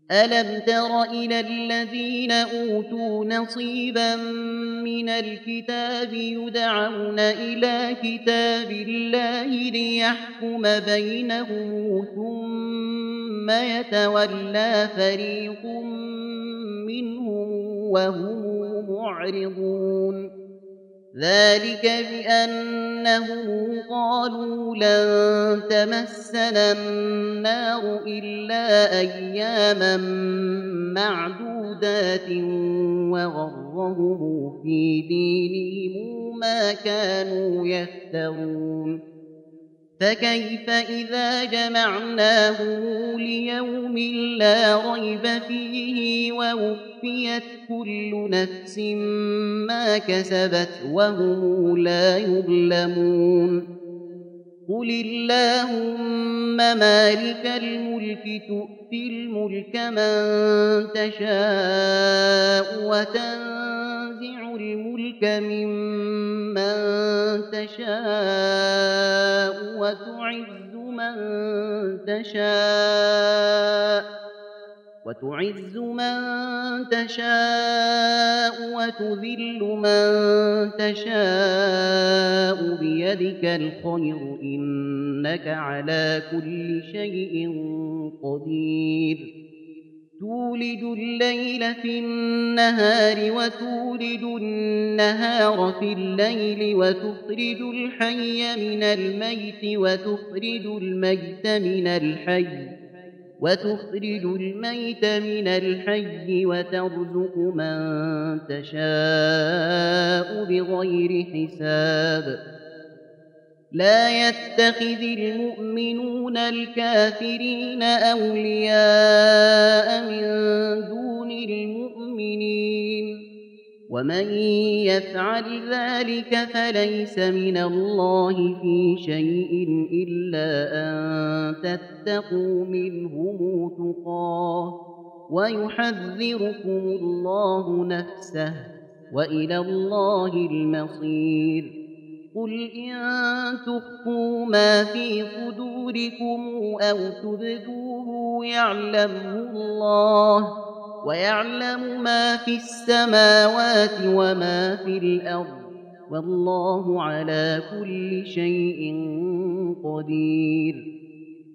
ألم تر إلى الذين أوتوا نصيبا من الكتاب يدعون إلى كتاب الله ليحكم بينهم ثم يتولى فريق منهم وهم معرضون ذلك بأنهم قالوا لن تمسنا النار إلا أياما معدودات وغرهم في دينهم ما كانوا يفترون فكيف إذا جمعناهم ليوم لا ريب فيه ووفيت كل نفس ما كسبت وهم لا يظلمون قل اللهم مالك الملك تؤتي الملك من تشاء وتنزع الملك ممن تشاء وتعز من تشاء وتذل من تشاء بيدك الخير إنك على كل شيء قدير تولج الليل في النهار وتولج النهار في الليل وتخرج الحي من الميت وتخرج الميت من الحي وترزق من تشاء بغير حساب لا يتخذ المؤمنون الكافرين أولياء من دون المؤمنين ومن يفعل ذلك فليس من الله في شيء إلا أن تتقوا منهم تقاه ويحذركم الله نفسه وإلى الله المصير قل إن تخفوا ما في صدوركم أو تبدوه يعلمه الله ويعلم ما في السماوات وما في الأرض والله على كل شيء قدير